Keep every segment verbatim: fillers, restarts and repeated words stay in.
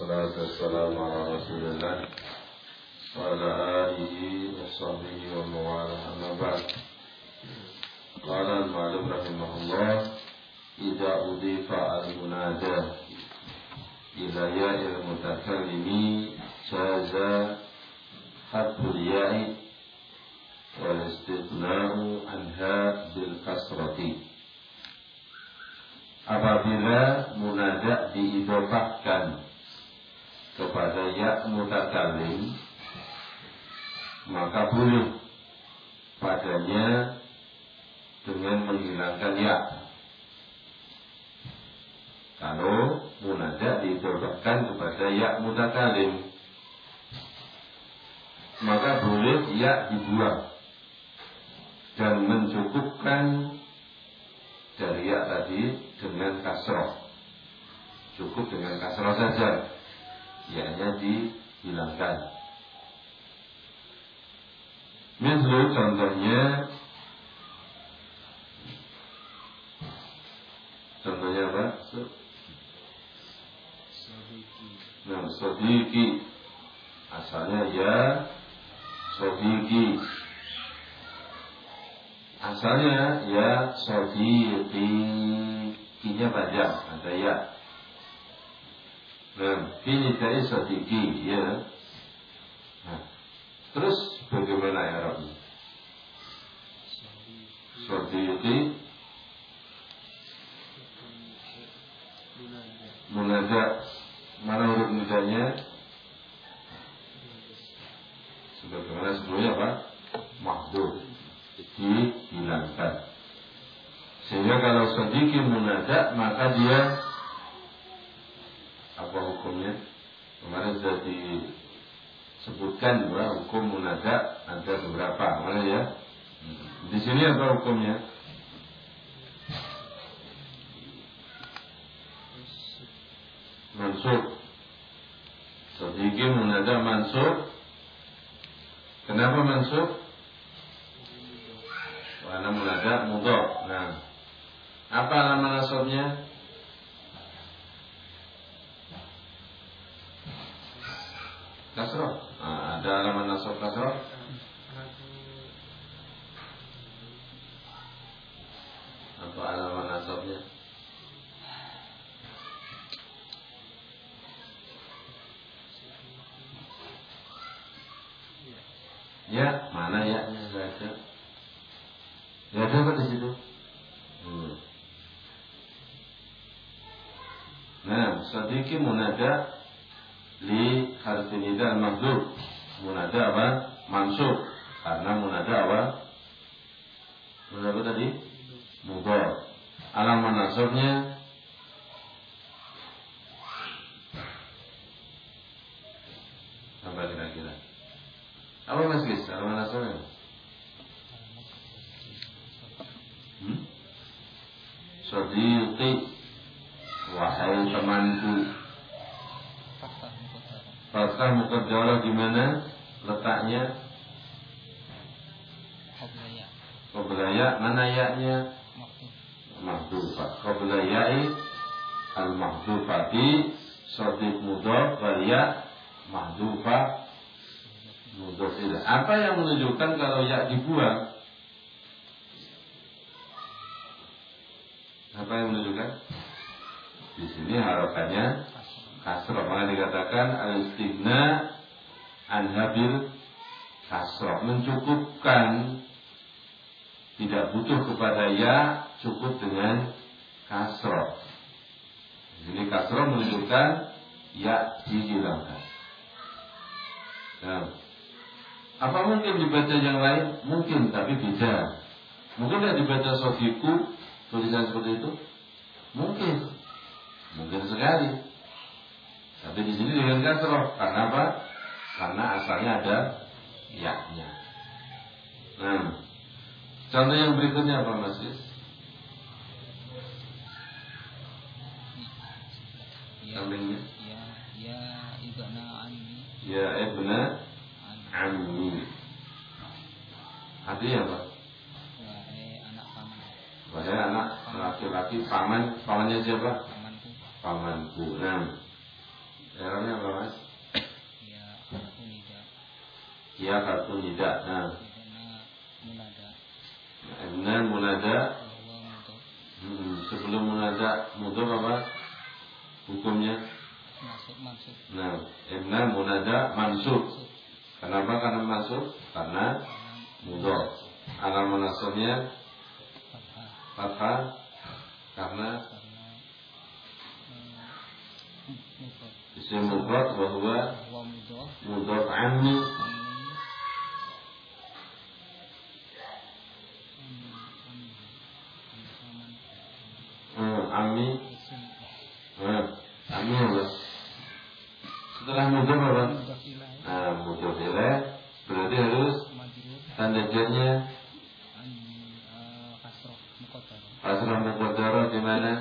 Wassalatu wassalamu ala Rasulillah wa ala alihi wa sahbihi wa mawala amma ba'd. Qala al-ma'lum rahimahullah, idza udhifa al-munada ila ya'il mutakallimi jaza hadful ya'i wal istithna'u anha bil kasrati. Apabila munada diidhofahkan kepada ya mutakallim, maka boleh padanya dengan menghilangkan ya. Kalau munada diidhofahkan kepada ya mutakallim, maka boleh ya dibuang dan mencukupkan dari ya tadi dengan kasroh. Cukup dengan kasroh saja, ya-nya dihilangkan. Misal contohnya, contohnya apa? Nah, sodiki, asalnya ya sodiki, asalnya ya sodiki, kinya panjang, ada ya. Nah, ini dari sodiki, ya. Nah, terus bagaimana Arabnya? Sodiki, munada, mana huruf mudanya? Sebagaimana sebelumnya apa? Mahdhuf, dihilangkan. Sehingga kalau sodiki munada, maka dia apa hukumnya? Kemarin sudah disebutkan bahwa hukum munada ada beberapa. Mana ya? Di sini apa hukumnya? Mansub. Sodiki munada mansub. Kenapa mansub? Karena munada mudhaf. Nah, apa alamat nasabnya? Kasroh. Nah, ada alamat nasab kasroh? Apa alamat nasabnya? Ya, mana ya? Nggak ada. Nggak ada apa di situ? Hmm. Nah, sadiki munada li harfi nida al-mahdhuf. Munada apa? Mansub. Karena munada apa? Munada apa tadi? Mudhaf. Alamat nasabnya apa kira-kira? Apa Mas Gis? Alamat nasabnya? Hmm? Sadiqi, wahai temanku. Fathah muqaddarah di mana letaknya? Qabla ya, mana ya-nya? Mahdhufah. Qabla ya'i al-mahdhufati sadiq mudhaf wal ya mahdhufah mudhaf ilaih. Apa yang menunjukkan kalau ya dibuang? Apa yang menunjukkan? Di sini harapannya kasroh. Maka dikatakan al-istighna an habil kasroh, mencukupkan, tidak butuh kepada ya, cukup dengan kasroh. Di sini kasroh menunjukkan ya dihilangkan. Nah, apa mungkin dibaca yang lain? Mungkin, tapi beda. Mungkin tidak dibaca sofiku tulisan seperti itu? Mungkin, mungkin sekali. Tapi di sini dengan kasroh. Karena apa? Karena asalnya ada ya-nya. Nah, contoh yang berikutnya apa Mas Is? Contohnya? Ya, ya ibna ammi. Ya ibna ammi. Artinya apa? Wahai anak paman. Wahai anak laki-laki paman. Pamannya siapa? Pamanku. Pamanku. Nah, caranya apa? Ya kartu nida. Nah. Karena munada. Ibna munada. Bahwa mudah. Hmm, sebelum munada mudah apa? Hukumnya? Masuk masuk. Nah, ibna munada mansub. Masuk. Kenapa? Karena masuk? Karena mudah. Alam nasabnya Fathah. fathah karena Karena eh, mufrad. isim mufrad bahwa Bahwa mudah. mudhaf anhu. Hmm, ami. Hmm, ami apa? Setelah mudhaf apa? Nah, mudhaf ilaih berarti harus tanda jarnya kasrah muqaddarah di mana?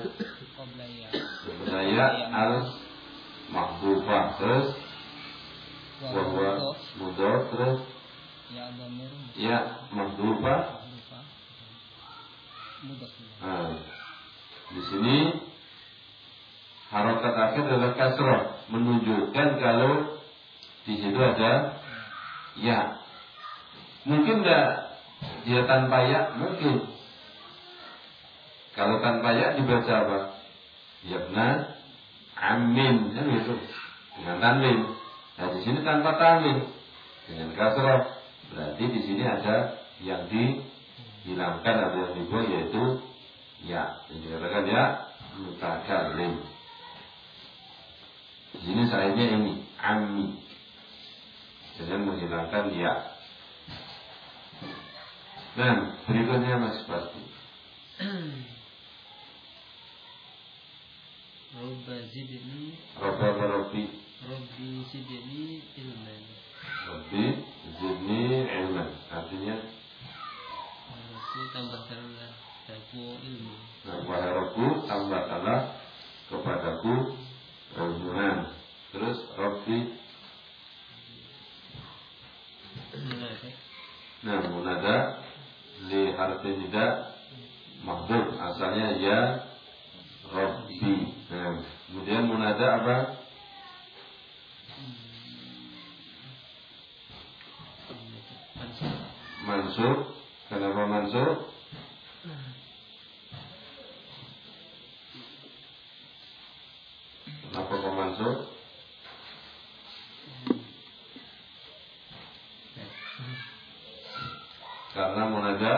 Saya al mahdhufah terus bahwa mudhaf terus ya mahdhufah. Nah, di sini harokat akhir adalah kasrah, menunjukkan kalau di situ ada ya. Mungkin enggak dia tanpa ya? Mungkin. Kalau tanpa ya dibaca apa? Yabna amin, kan gitu. Dengan tanwin. Nah, di sini tanpa tanwin, dengan kasrah. Berarti di sini ada yang dihilangkan atau yang dibuang, yaitu ya. Yang dikatakan ya mutakallim. Di sini sahihnya ini ammi, dengan menghilangkan ya. Dan berikutnya Mas Pasti. Robba zidni Robba Robbi Robbi zidni ilman. Robbi zidni ilman. Artinya Aku tambahkanlah aku ilmu. nah, wahai Rabbu tambahkanlah kepadaku ilmuan. Terus Robbi. Nah, munada li harfi nida mahdhuf, asalnya ya Rabbi. Nah, kemudian munada apa? Mansub. Kenapa mansub? Kenapa kok mansub? Karena munada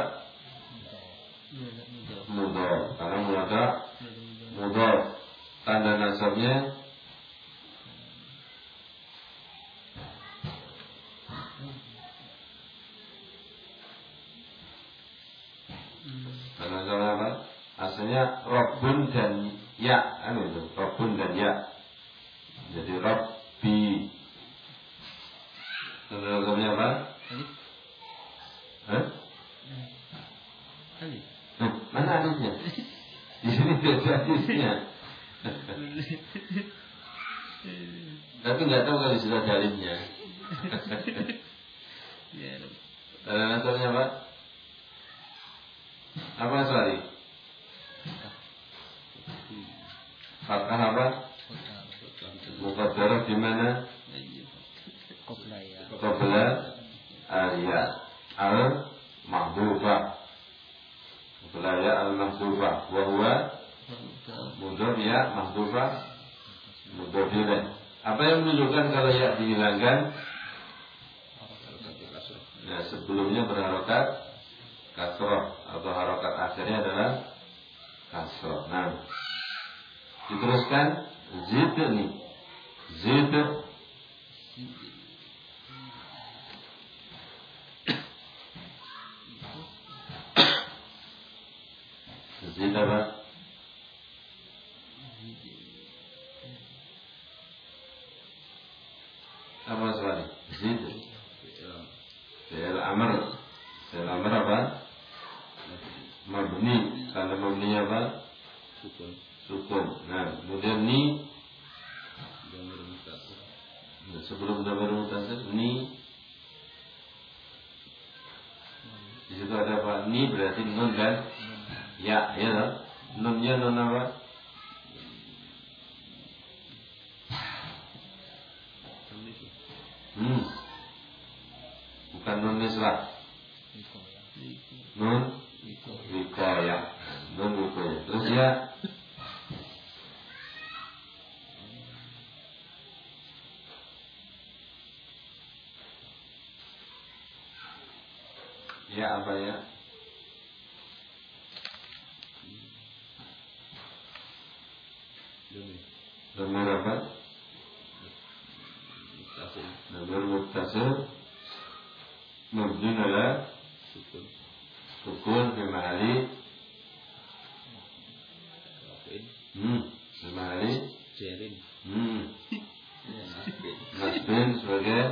mudhaf. Karena munada mudhaf. Tanda nasabnya tanda nasabnya apa? Asalnya Rabbun dan ya, kan itu. Rabbun dan ya. Jadi Rabbi. Tanda nasabnya apa? Hah? Alif. Nah, mana alifnya? Di sini tidak ada alifnya. Tapi nggak tahu kalau sudah ada alifnya. Tanda nasabnya apa? Apa sorry? Fathah apa? Muqaddarah di mana? Qabla al-ya al-mahdhufah. Qabla ya al-mahdhufah. Wa huwa mudhaf ya mahdhufah mudhaf ilaih. Apa yang menunjukkan kalau ya dihilangkan? Ya, sebelumnya berharokat kasroh atau harokat akhirnya adalah kasroh. Nah, diteruskan zidni. Zid Zid apa? Apa soalnya? Zid Fi'il amr. Fi'il amr apa? Mabni. Karena mabni apa? Sukun. Sukun. Nah, kemudian ni sebelum dhamir mutasir ni di situ ada apa? Ni berarti nun dan ya, ya lah. Nunnya nun apa? Hmm. mislah. Nun wikoyah. Nun wikoyah. Terus ya ya apa ya? Dhamir apa? Dhamir muttasil mabni ala sukun fi mahalli hmm fi mahalli jarin hmm nasbin sebagai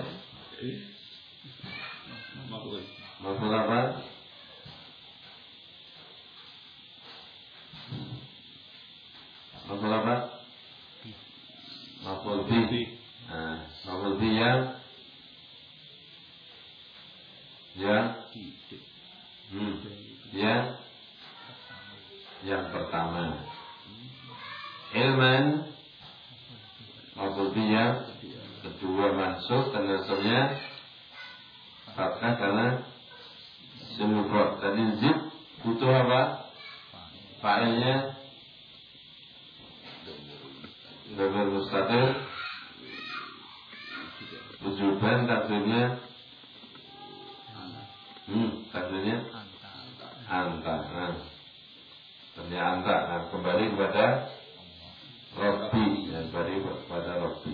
maf'ul maf'ul apa? Maf'ul apa? Maf'ul bi. Nah, maf'ul bi yang yang hmm, yang yang pertama. Ilman maf'ul bi yang kedua mansub dan nasabnya fathah karena semufrad. Tadi zid butuh apa? Fa'ilnya dhamir mustatir wujuban takdirnya hmm takdirnya anta. Nah, takdirnya anta. Nah, kembali kepada Rabbi, ya, kembali kepada Rabbi.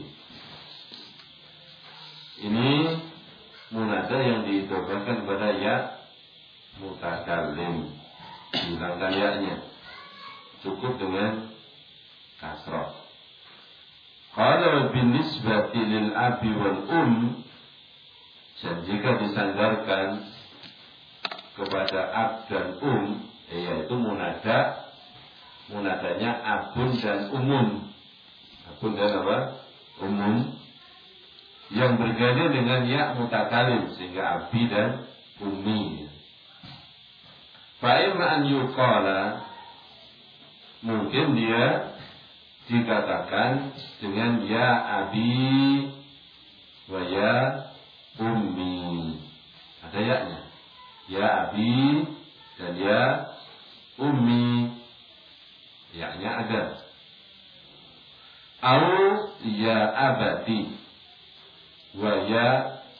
Ini munada yang diidhofakan kepada ya mutakallim, hilangkan ya-nya, cukup dengan kasrah. Kalau binisbati lil abi wal um, dan jika disandarkan kepada ab dan um, yaitu munada, munadanya abun dan umun. Abun dan apa? Umun yang berganti dengan ya mutakalim, sehingga abi dan ummi. Fa'imma an yuqala, mungkin dia dikatakan dengan ya abi wa ya ummi. Ada ya-nya. Ya abi dan ya ummi. Ya-nya ada. Au ya abati wa ya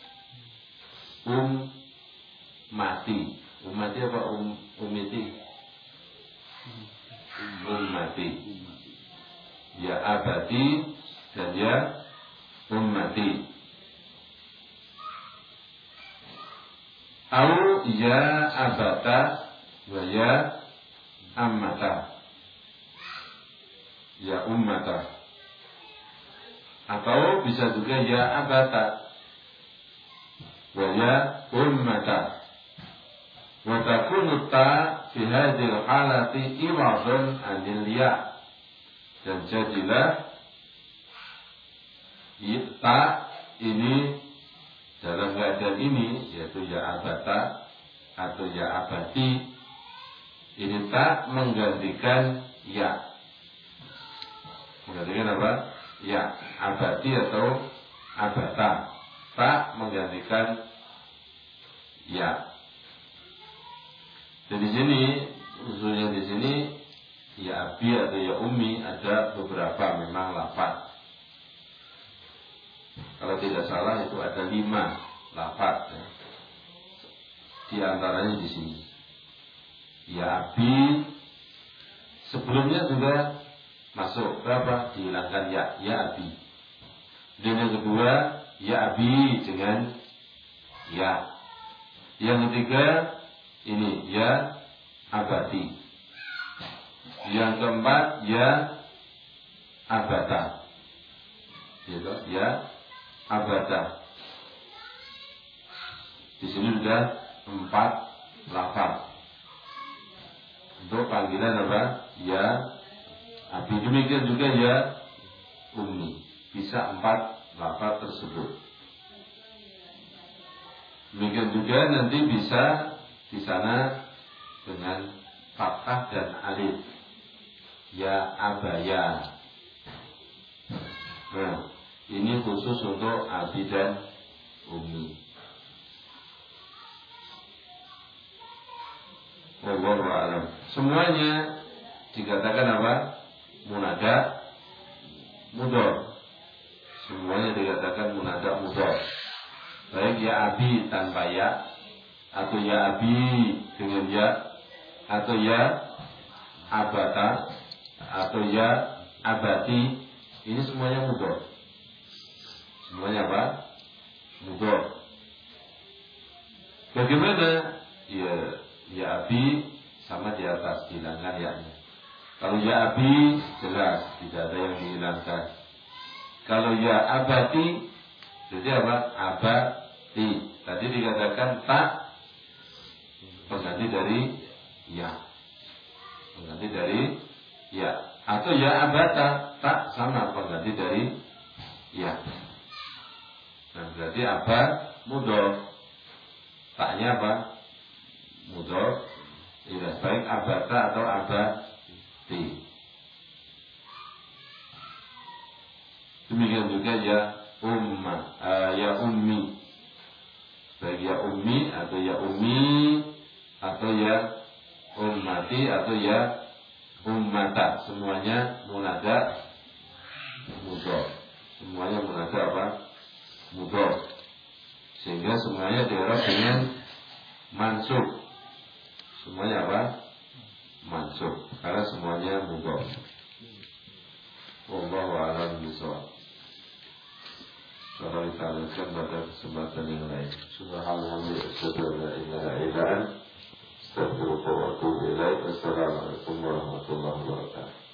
ummati. Ummati apa um, ummiti? Ummati. Ya abati dan ya ummati. Au ya abata wa ya ammata. Ya ummata. Atau bisa juga ya abata wa ya ummata. Wa takunu ta fi hadhil halati iwadun anil ya. Dan jadilah ta ini dalam keadaan ini, yaitu ya abata atau ya abati, ini ta menggantikan ya. Menggantikan apa? Ya abati atau abata. Ta menggantikan ya. Dan di sini, usulnya di sini, ya abi atau ya ummi ada beberapa memang lafaz. Kalau tidak salah itu ada lima lafaz ya. Di antaranya di sini. Ya abi sebelumnya juga masuk berapa? Dihilangkan ya, ya abi. Dan yang kedua ya abi dengan ya. Yang ketiga ini ya abati. Yang keempat ya abata, gitu ya abata. Di sini sudah empat lafaz untuk panggilan apa? Ya abi. Demikian juga ya ummi, bisa empat lafaz tersebut. Demikian juga nanti bisa di sana dengan fathah dan alif. Ya abaya. Nah, ini khusus untuk abi dan ummi. Wallahu a'lam. Semuanya dikatakan apa? Munada mudhor. Semuanya dikatakan munada mudhor. Baik ya abi tanpa ya, atau ya abi dengan ya, atau ya abata, atau ya abati, ini semuanya mudhor. Semuanya apa? Mudhor. Bagaimana? Ya, ya abi sama di atas, hilangkan ya-nya. Kalau ya abi jelas tidak ada yang dihilangkan. Kalau ya abati, jadi apa? Abati. Tadi dikatakan tak pengganti dari ya, pengganti dari ya. Atau ya abata, tak sama pengganti dari ya. Nah berarti apa? Mudhor. Taknya apa? Mudhor. Tidak baik abata atau abati. Demikian juga ya umma, uh, ya ummi. Baik ya ummi atau ya ummi, atau ya ummati atau ya ummata. Semuanya munada mudhor. Semuanya munada apa? Mudhor. Sehingga semuanya di'rab dengan mansub. Semuanya apa? Mansub. Karena semuanya mudhor. Wallahu a'lam bishawab. Kalau kita lanjutkan pada kesempatan yang lain. Subhanallah, asyhadu an la ilaha illa anta, astaghfiruka wa atubu ilaik. Assalamualaikum warahmatullahi wabarakatuh.